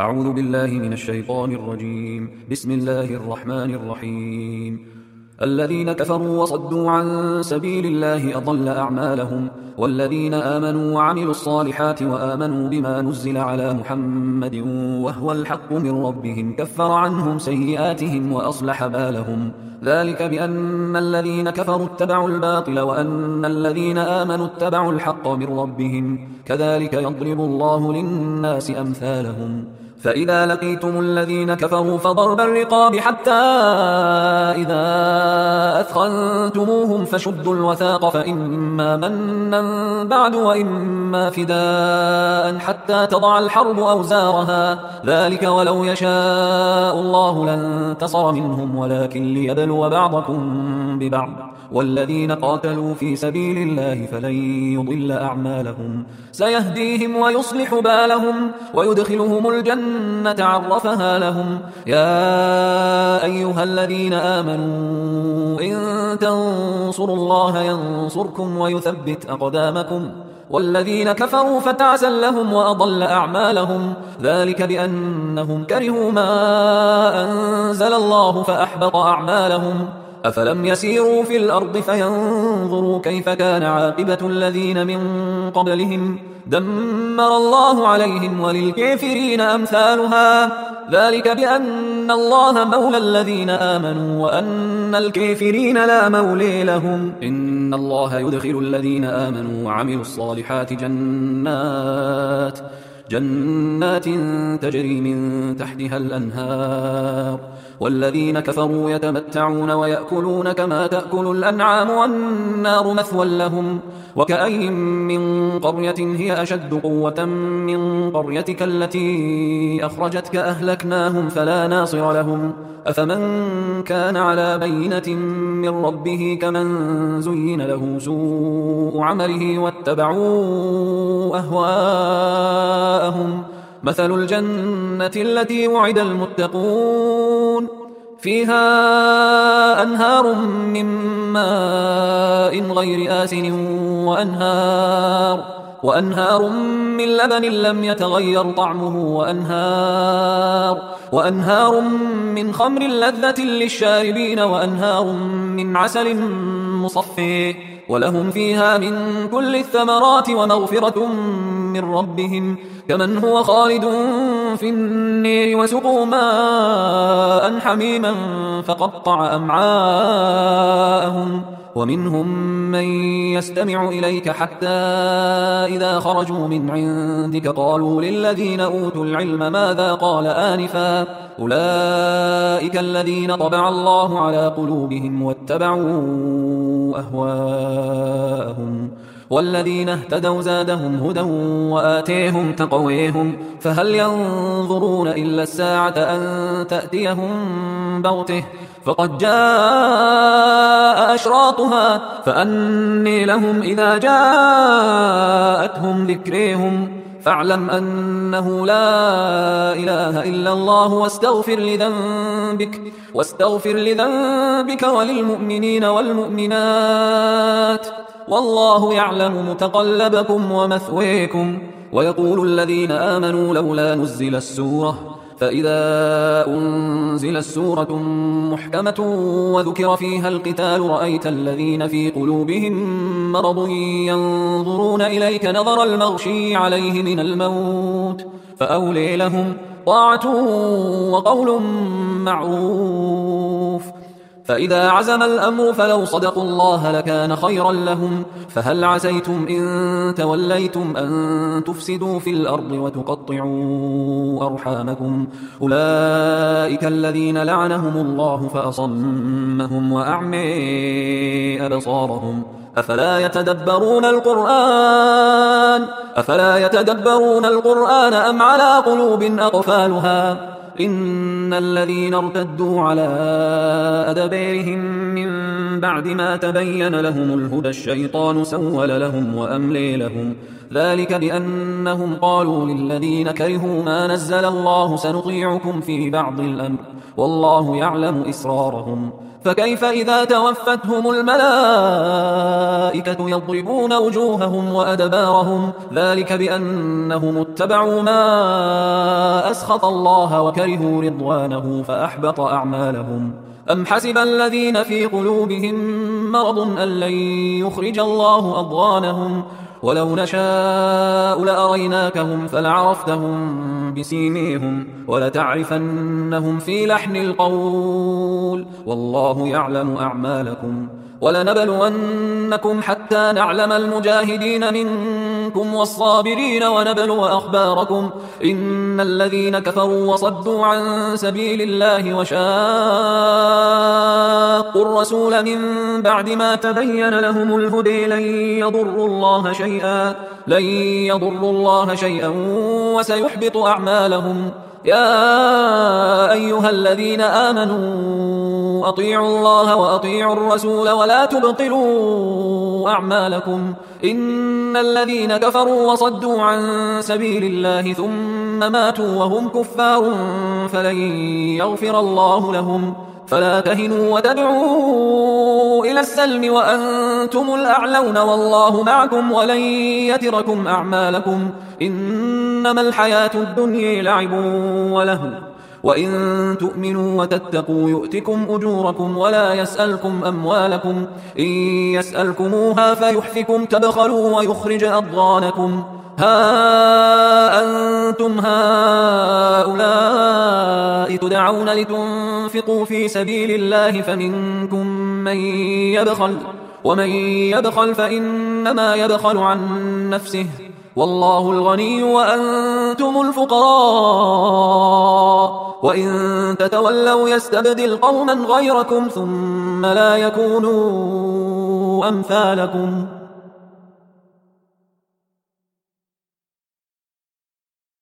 أعوذ بالله من الشيطان الرجيم. بسم الله الرحمن الرحيم. الذين كفروا وصدوا عن سبيل الله أضل أعمالهم، والذين آمنوا وعملوا الصالحات وآمنوا بما نزل على محمد وهو الحق من ربهم كفر عنهم سيئاتهم وأصلح بالهم، ذلك بأن الذين كفروا اتبعوا الباطل وأن الذين آمنوا اتبعوا الحق من ربهم، كذلك يضرب الله للناس أمثالهم. فإذا لقيتم الذين كفروا فضرب الرقاب حتى إذا أثخنتموهم فشدوا الوثاق، فإما منا بعد وإما فداء حتى تضع الحرب أوزارها، ذلك ولو يشاء الله لانتصر منهم ولكن ليبلو بعضكم ببعض، والذين قاتلوا في سبيل الله فلن يضل أعمالهم، سيهديهم ويصلح بالهم ويدخلهم الجنة عرفها لهم. يا أيها الذين آمنوا إن تنصروا الله ينصركم ويثبت أقدامكم، والذين كفروا فتعسا لهم وأضل أعمالهم، ذلك بأنهم كرهوا ما أنزل الله فأحبط أعمالهم. أفلم يسيروا في الأرض فينظروا كيف كان عاقبة الذين من قبلهم، دمر الله عليهم وللكافرين أمثالها، ذلك بأن الله مولى الذين آمنوا وأن الكافرين لا مولي لهم. إن الله يدخل الذين آمنوا وعملوا الصالحات جنات تجري من تحتها الأنهار، والذين كفروا يتمتعون ويأكلون كما تأكل الأنعام والنار مثوى لهم. وكأي من قرية هي أشد قوة من قريتك التي أخرجتك أهلكناهم فلا ناصر لهم. أفمن كان على بينة من ربه كمن زين له سوء عمله واتبعوا أهواءهم. مثل الجنة التي وعد المتقون فيها أنهار من ماء غير آسن وأنهار من لبن لم يتغير طعمه وأنهار من خمر لذة للشاربين وأنهار من عسل مصفى، ولهم فيها من كل الثمرات ومغفرة من ربهم كمن هو خالد في النير، وسقوا ماء حميما فقطع أمعاءهم. ومنهم من يستمع إليك حتى إذا خرجوا من عندك قالوا للذين أوتوا العلم ماذا قال آنفا، أولئك الذين طبع الله على قلوبهم واتبعوا أهواءهم، والذين اهتدوا زادهم هدى وآتيهم تقويهم. فهل ينظرون إلا الساعة أن تأتيهم بغته فقد جاء أشراطها، فأني لهم إذا جاءتهم ذكريهم. فاعلم أنه لا إله إلا الله واستغفر لذنبك وللمؤمنين والمؤمنات، والله يعلم متقلبكم ومثويكم. ويقول الذين آمنوا لولا نزل السورة، فإذا أنزل السورة محكمة وذكر فيها القتال رأيت الذين في قلوبهم مرض ينظرون إليك نظر المغشي عليه من الموت، فأولي لهم طاعة وقول معروف. فإذا عزم الأمر فلو صدقوا الله لكان خيرا لهم. فهل عسيتم إن توليتم أن تفسدوا في الأرض وتقطعوا أرحامكم، أولئك الذين لعنهم الله فأصمهم وأعمي أبصارهم. أفلا يتدبرون القرآن أم على قلوب أقفالها. إن الذين ارتدوا على أدبارهم من بعد ما تبين لهم الهدى الشيطان سول لهم وأملي لهم، ذلك بأنهم قالوا للذين كرهوا ما نزل الله سنطيعكم في بعض الأمر والله يعلم إسرارهم فكيف إذا توفتهم الملائكة يضربون وجوههم وأدبارهم ذلك بأنهم اتبعوا ما أسخط الله وكرهوا رضوانه فأحبط أعمالهم أم حسب الذين في قلوبهم مرض أن لن يخرج الله أضغانهم ولو نشاء لأريناكهم فلعرفتهم بسيميهم ولتعرفنهم في لحن القول والله يعلم أعمالكم ولنبلونكم حتى نعلم المجاهدين منكم والصابرين ونبلو أخباركم إن الذين كفروا وصدوا عن سبيل الله وشاقوا الرسول من بعد ما تبين لهم الهدي لن يضروا الله شيئا وسيحبط أعمالهم يا أيها الذين آمنوا أطيعوا الله وأطيعوا الرسول ولا تبطلوا أعمالكم إن الذين كفروا وصدوا عن سبيل الله ثم ماتوا وهم كفار فلن يغفر الله لهم فلا تهنوا وتدعوا إلى السلم وأنتم الأعلون والله معكم ولن يتركم أعمالكم إنما الحياة الدنيا لعب ولهو وإن تؤمنوا وتتقوا يؤتكم أجوركم ولا يسألكم أموالكم إن يسألكموها فيحفكم تبخلوا ويخرج أضغانكم ها أنتم هؤلاء تدعون لتنفقوا في سبيل الله فمنكم من يبخل ومن يبخل فإنما يبخل عن نفسه والله الغني وأنتم الفقراء وإن تتولوا يستبدل قوما غيركم ثم لا يكونوا أمثالكم